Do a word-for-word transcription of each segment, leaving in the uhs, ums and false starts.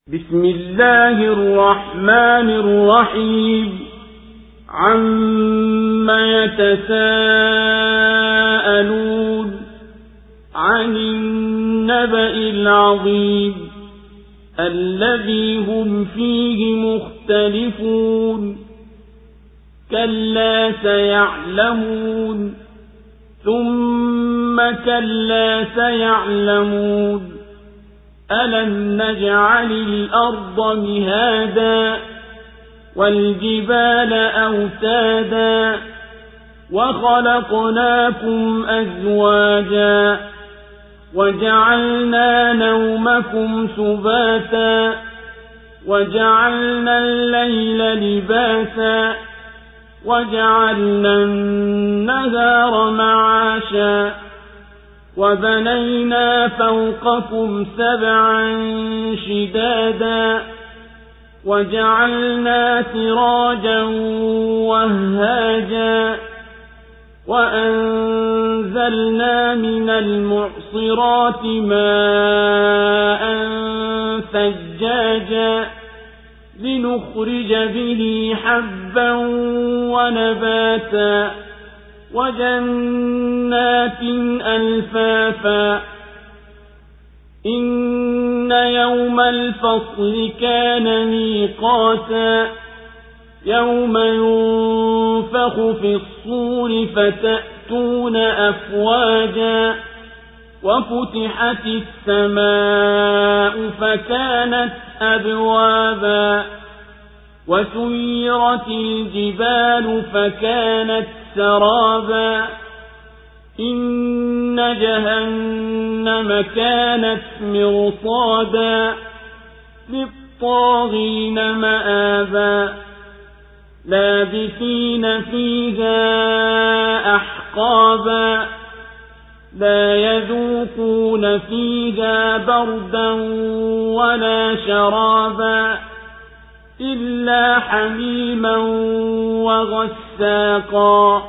بسم الله الرحمن الرحيم عما يتساءلون عن النبأ العظيم الذي هم فيه مختلفون كلا سيعلمون ثم كلا سيعلمون ألم نجعل الأرض مهادا والجبال أوتادا وخلقناكم أزواجا وجعلنا نومكم سباتا وجعلنا الليل لباسا وجعلنا النهار معاشا وبنينا فوقكم سبعا شدادا وجعلنا سراجا وهاجا وأنزلنا من المعصرات ماء ثجاجا لنخرج به حبا ونباتا وجنات ألفافا إن يوم الفصل كان ميقاتا يوم ينفخ في الصور فتأتون أفواجا وفتحت السماء فكانت أبوابا وسيرت الجبال فكانت سرابا إن جهنم كانت مرصادا للطاغين مآبا لابثين فيها أحقابا لا يذوقون فيها بردا ولا شرابا إلا حميما وغساقا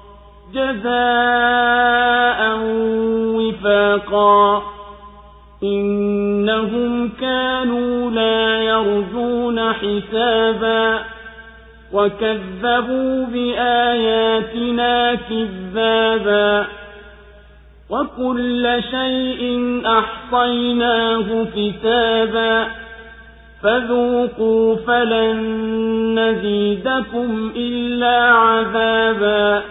جزاء وفاقا إنهم كانوا لا يرجون حسابا وكذبوا بآياتنا كذابا وكل شيء أحصيناه كتابا فذوقوا فلن نزيدكم إلا عذابا.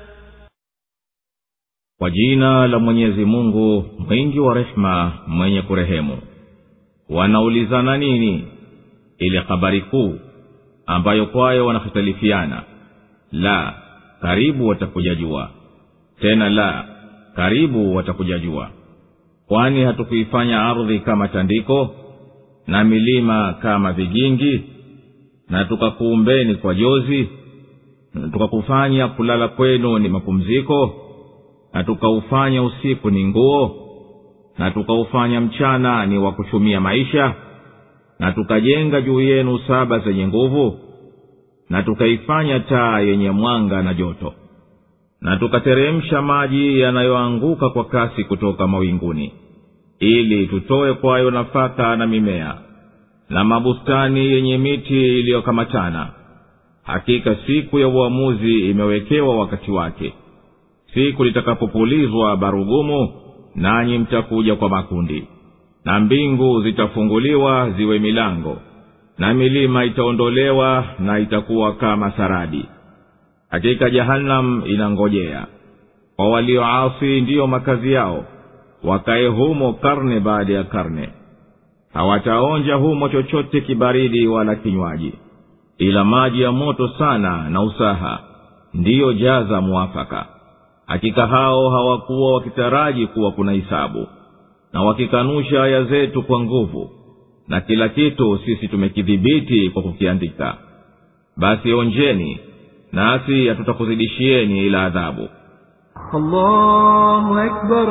Kwa jina la Mwenyezi Mungu mwingi wa rehema mwenye kurehemu. Wanaulizana nini? Ile habari kuu ambayo kwayo wanahitalifiana. La, karibu watakujajua. Tena la, karibu watakujajua. Kwani hatukuifanya ardhi kama tandiko na milima kama vigingi, na tukakuumbeni kwa jozi, na tukakufanya kulala kwenu ni mapumziko, na tukaufanya usiku ni nguo, na tukaufanya mchana ni wa kuchumia maisha, na tukajenga juu yenu saba zenye nguvu, na tukaifanya taa yenye mwanga na joto, na tukateremsha maji yanayoanguka kwa kasi kutoka mawinguni, ili tutoe kwayo nafaka na mimea na mabustani yenye miti iliyokamatana. Hakika siku ya uamuzi imewekewa wakati wake, siku litakapopulizwa barugumu, nanyi mtakuja kwa makundi, na mbingu zitafunguliwa ziwe milango, na milima itaondolewa na itakuwa kama saradi. Hakika Jahannam inangojea kwa walioasi, ndiyo makazi yao, wakae humo karne baada ya karne. Hawataonja humo chochote kibaridi wala kinywaji, ila maji ya moto sana na usaha, ndiyo jaza muafaka. Hakika hao hawakuwa wakitaraji kuwa kuna hisabu, na wakikanusha aya zetu kwa nguvu, na kila kitu sisi tumekidhibiti kwa kukiandika. Basi onjeni, nasi hatutakuzidishieni ila adhabu. Allahu Akbar,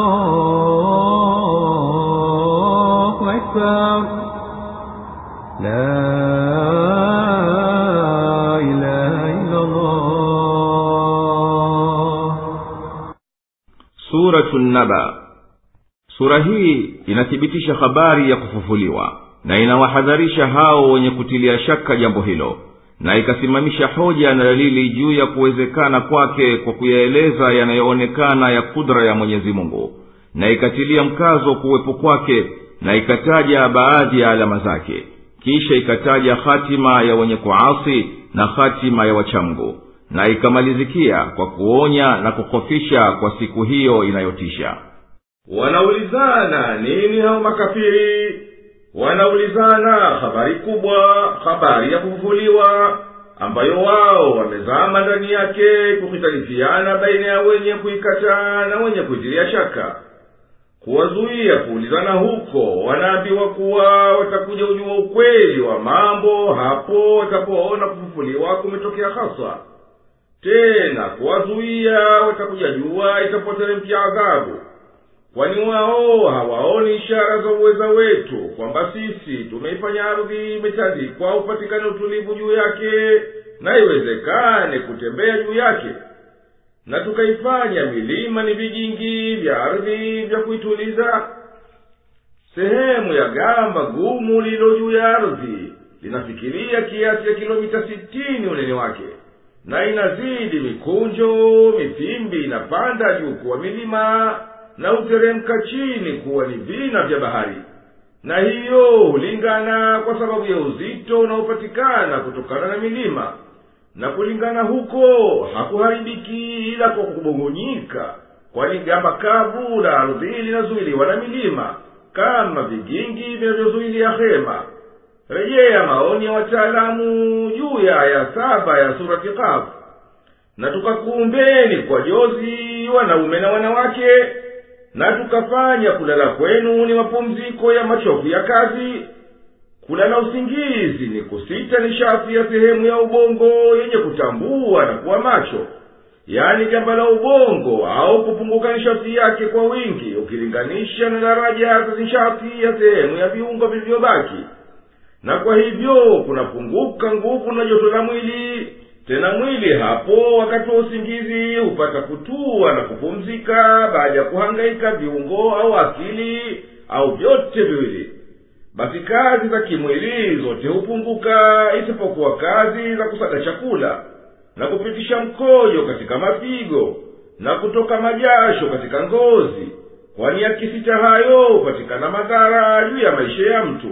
Allahu Akbar, la ilaha illa Allah. Suratun Naba. Sura hii inathibitisha habari ya kufufuliwa na inawahadharisha hao wenye kutilia shaka jambo hilo, na ikasimamisha hoja na dalili juu ya kuwezekana kwake kwa kuyaeleza yanayoonekana ya kudra ya Mwenyezi Mungu, na ikatilia mkazo kuwepo kwake, na ikataja baadhi ya alama zake. Kisha ikataja hatima ya wenye kuasi na hatima ya wachamgu, na ikamalizikia kwa kuonya na kukofisha kwa siku hiyo inayotisha. Wanaulizana nini hao makafiri? Wanaulizana habari kubwa, habari ya kufufuliwa, ambayo wao wamezama ndani yake kukitalifiana baina ya wenye kuikataa na wenye kuitilia shaka. Kuwazuia kuulizana huko, wanaambiwa kuwa watakuja ujua ukweli wa mambo hapo watapoona kufufuliwa kumetokea hasa. Tena kuwazuia watakuja jua itapoteremkia adhabu, kwani wao hawaoni ishara za uweza wetu kwamba sisi tumeifanya ardhi imetandikwa upatikane utulivu juu yake na iwezekane kutembea juu yake, na tukaifanya milima ni vijingi vya ardhi vya kuituliza. Sehemu ya gamba gumu lilo juu ya ardhi linafikiria kiasi ya kilomita sitini unene wake, na inazidi mikunjo, mifimbi inapanda juu kuwa milima na uteremka chini kuwa ni vina vya bahari. Na hiyo hulingana kwa sababu ya uzito unaopatikana kutokana na milima, na kulingana huko hakuharibiki ila kwa kubongonyika, kwani gamba kavu la ardhi linazuiliwa na milima kama vigingi vinavyozuilia hema. Rejea maoni ya wataalamu juu ya aya saba ya surati Qaf. Na tukakuumbeni kwa jozi wanaume na wanawake, na tukafanya kulala kwenu ni mapumziko ya machofu ya kazi. Kulala usingizi ni kusita nishati ya sehemu ya ubongo yenye kutambua na kuwa macho, yani gamba la ubongo, au kupunguka nishati yake kwa wingi ukilinganisha na daraja za nishati ya sehemu ya viungo vilivyobaki. Na kwa hivyo kunapunguka nguvu na joto la mwili. Tena mwili hapo wakati wa usingizi hupata kutua na kupumzika baada ya kuhangaika viungo au akili au vyote viwili. Basi kazi za kimwili zote hupunguka isipokuwa kazi za kusaga chakula na kupitisha mkojo katika mapigo na kutoka majasho katika ngozi, kwani yakisita hayo hupatikana madhara juu ya maisha ya mtu.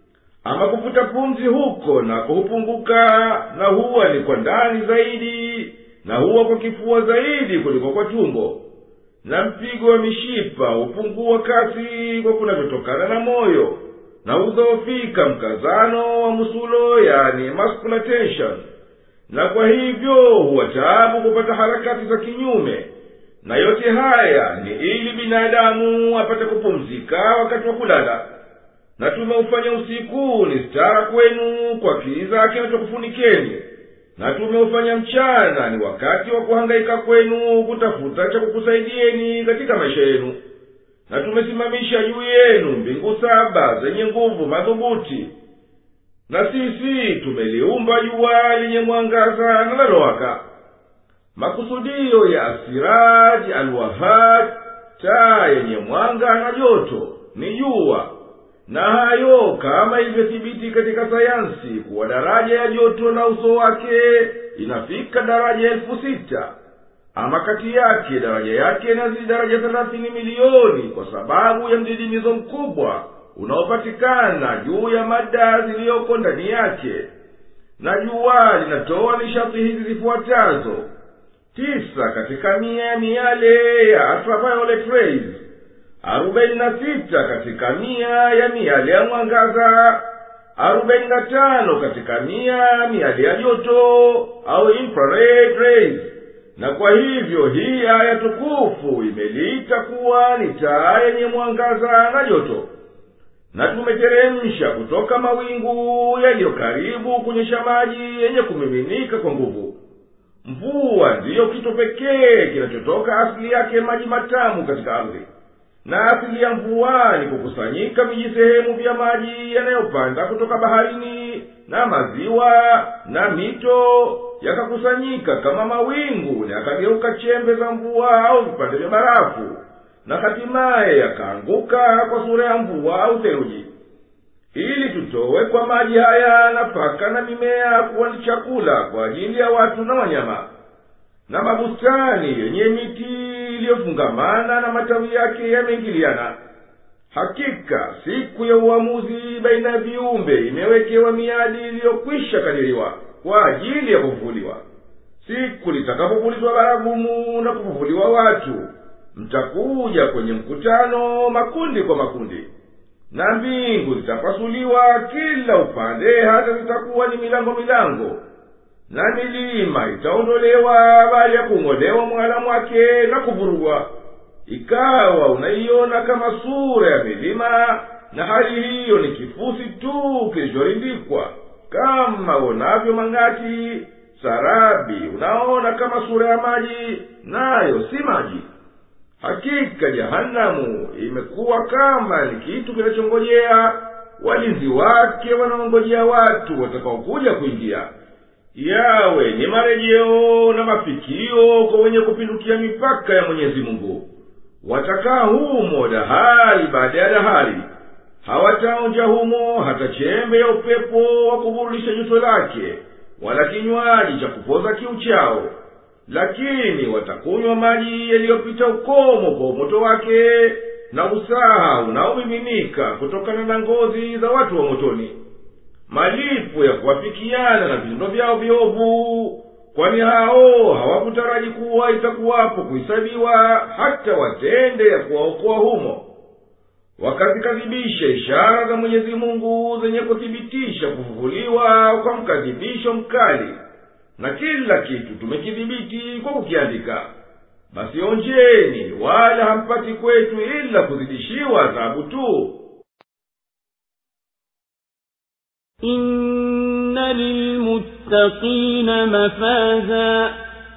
Ama kufuta pumzi huko na kuhupunguka, na huwa ni kwa ndani zaidi, na huwa kwa kifua zaidi kuliko kwa tumbo. Na mpigo wa mishipa hupungua kasi kwa kunavyotokana na moyo, na udhoofika mkazano wa musulo, yani muscular tension. Na kwa hivyo huwa taabu kupata harakati za kinyume. Na yote haya ni ili binadamu apate kupumzika wakati wa kulala. Na tumeufanya usiku ni stara kwenu kwa kiza kinachokufunikeni, na tumeufanya mchana ni wakati wa kuhangaika kwenu kutafuta cha kukusaidieni katika maisha yenu. Na tumesimamisha juu yenu mbingu saba zenye nguvu madhubuti, na sisi tumeliumba jua lenye mwangaza na lalowaka. Makusudio ya asiraji alwahad, taa yenye mwanga na joto, ni jua. Na hayo kama ilivyothibiti katika sayansi kuwa daraja ya joto na uso wake inafika daraja elfu sita. Ama kati yake daraja yake inazidi daraja thelathini milioni kwa sababu ya mdidimizo mkubwa unaopatikana juu ya mada ziliyoko ndani yake. Na jua linatoa nishati hizi zifuatazo: tisa katika mia ya miale ya ultraviolet rays, arobaini na sita katika mia ya miale ya mwangaza, arobaini na tano katika mia ya miale ya joto au infrared rays. Na kwa hivyo hii aya tukufu imeliita kuwa ni taa yenye mwangaza na joto. Na tumeteremsha kutoka mawingu yaliyo karibu kunyesha maji yenye kumiminika kwa nguvu. Mvua ndiyo kitu pekee kinachotoka asili yake maji matamu katika ardhi. Na asili ya mvua ni kukusanyika vijisehemu vya maji yanayopanda kutoka baharini na maziwa na mito, yakakusanyika kama mawingu na yakageuka chembe za mvua au vipande vya barafu, na hatimaye yakaanguka kwa sura ya mvua au theluji. ili tutowe kwa maji haya nafaka na mimea kuwa ni chakula kwa ajili ya watu na wanyama, na mabustani yenye miti iliyofungamana na matawi yake yameingiliana. Hakika siku ya uamuzi baina ya viumbe imewekewa miadi iliyokwisha kadiriwa kwa ajili ya kufufuliwa. Siku litakapopulizwa baragumu na kufufuliwa watu, mtakuja kwenye mkutano makundi kwa makundi, na mbingu zitapasuliwa kila upande hata zitakuwa ni milango milango, na milima itaondolewa baada ya kung'olewa mwala mwake na kuvurugwa, ikawa unaiona kama sura ya milima, na hali hiyo ni kifusi tu kilichorindikwa, kama unavyo mangati sarabi unaona kama sura ya maji, nayo si maji. Hakika jahanamu imekuwa kama ni kitu kinachongojea, walinzi wake wanaongojea watu watakaokuja kuingia. Yawe ni marejeo na mafikio kwa wenye kupindukia mipaka ya Mwenyezi Mungu. Watakaa humo dahari baada ya dahari, hawataonja humo hata chembe ya upepo wa kuburudisha joto lake, wala kinywaji cha kupoza kiu chao. Lakini watakunywa maji yaliyopita ukomo kwa moto wake, na usaha unaomiminika kutokana na ngozi za watu wa motoni, malipo ya kuwafikiana na vitendo vyao viovu, kwani hao hawakutaraji kuwa itakuwapo kuhesabiwa hata watende ya kuwaokoa humo. Wakazikadhibisha ishara za Mwenyezi Mungu zenye kuthibitisha kufufuliwa kwa mkadhibisho mkali, na kila kitu tumekidhibiti kwa kukiandika. Basi onjeni, wala hampati kwetu ila kuzidishiwa adhabu tu. Inna lilmuttaqina mafaza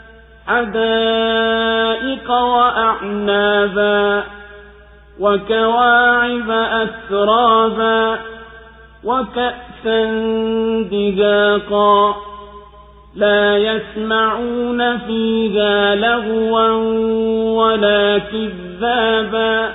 hadaiqa wa a'naba wa kawa'iba atraba wa ka'san dihaqa لا يسمعون فيها لغوا ولا كذابا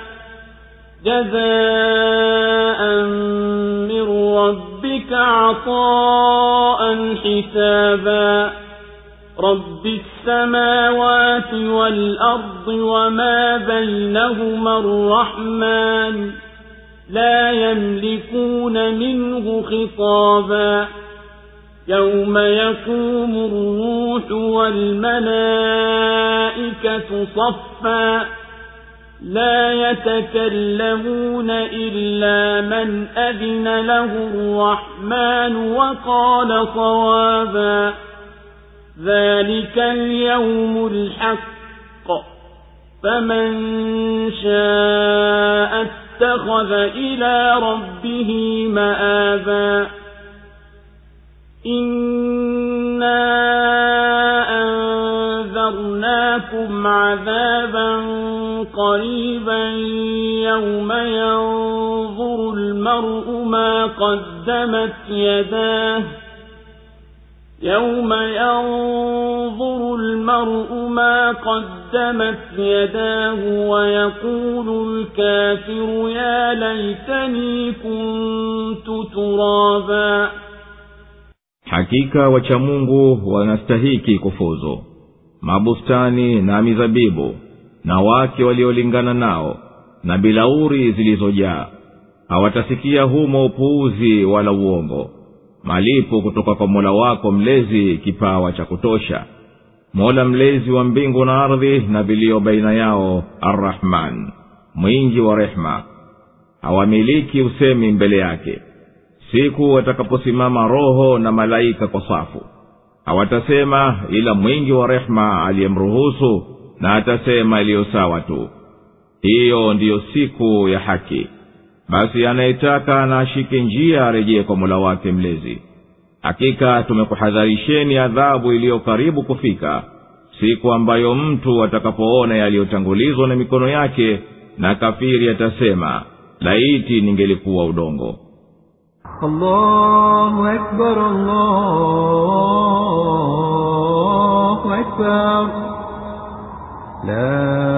جزاء من ربك عطاء حسابا رب السماوات والأرض وما بينهما الرحمن لا يملكون منه خطابا يوم يقوم الروح والملائكة صفا لا يتكلمون إلا من أذن له الرحمن وقال صوابا ذلك اليوم الحق فمن شاء اتخذ إلى ربه مآبا إنا أنذرناكم عذابا قريبا يوم ينظر المرء ما قدمت يداه يوم ينظر المرء ما قدمت يداه ويقول الكافر يا ليتني كنت ترابا. Hakika wacha Mungu wanastahiki kufuzu, mabustani na mizabibu na wake waliolingana nao na bilauri zilizojaa. Hawatasikia humo upuuzi wala uongo. Malipo kutoka kwa Mola wako mlezi, kipawa cha kutosha. Mola mlezi wa mbingu na ardhi na vilio baina yao, Ar-Rahman, mwingi wa rehma. Hawamiliki usemi mbele yake. Siku watakaposimama roho na malaika kwa safu, hawatasema ila mwingi wa rehma aliyemruhusu, na atasema iliyo sawa tu. Hiyo ndiyo siku ya haki. Basi anayetaka na ashike njia arejee kwa Mola wake mlezi. Hakika tumekuhadharisheni adhabu iliyo karibu kufika, siku ambayo mtu atakapoona yaliyotangulizwa na mikono yake, na kafiri atasema laiti ningelikuwa udongo. Allahu Akbar, Allahu Akbar, la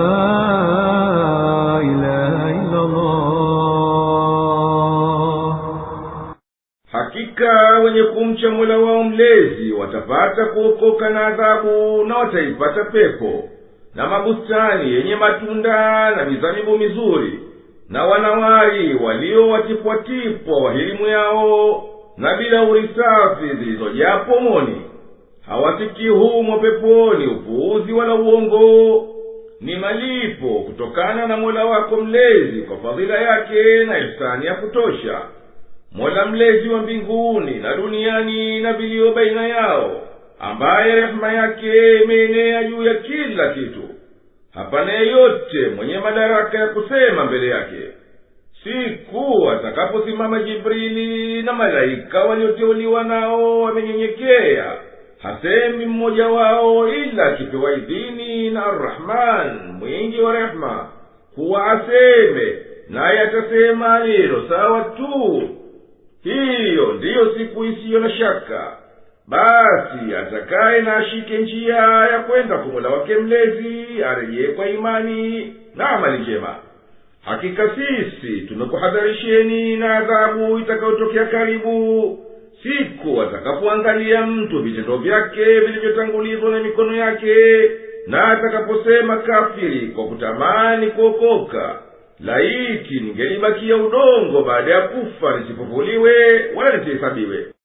ilaha illa Allah. hakika wenye kumcha Mola wao mlezi watapata kuokoka na adhabu, na wataipata pepo na mabustani yenye matunda na mizabibu mizuri, na wanawali walio watipwatipwa wa elimu yao, na bila urisafi zilizojaa pomoni. Hawasikii humo peponi upuuzi wala uongo. Ni malipo kutokana na Mola wako mlezi kwa fadhila yake na ihsani ya kutosha. Mola mlezi wa mbinguni na duniani na vilio baina yao, ambaye rehema yake imeenea juu ya kila kitu. Hapana yeyote mwenye madaraka ya kusema mbele yake. Siku atakaposimama Jibrili na malaika walioteuliwa nao wamenyenyekea, hasemi mmoja wao ila akipewa idhini na Ar-Rahman mwingi wa rehema kuwa aseme, naye atasema hilo sawa tu. Hiyo ndiyo siku isiyo na shaka. Basi atakaye na ashike njia ya kwenda kwa Mola wake mlezi, arejee kwa imani na amali njema. Hakika sisi tumekuhadharisheni na adhabu itakayotokea karibu, siku atakapoangalia mtu vitendo vyake vilivyotangulizwa na mikono yake, na atakaposema kafiri kwa kutamani kuokoka, laiti ningelibakia udongo baada ya kufa nisifufuliwe wala nisihesabiwe.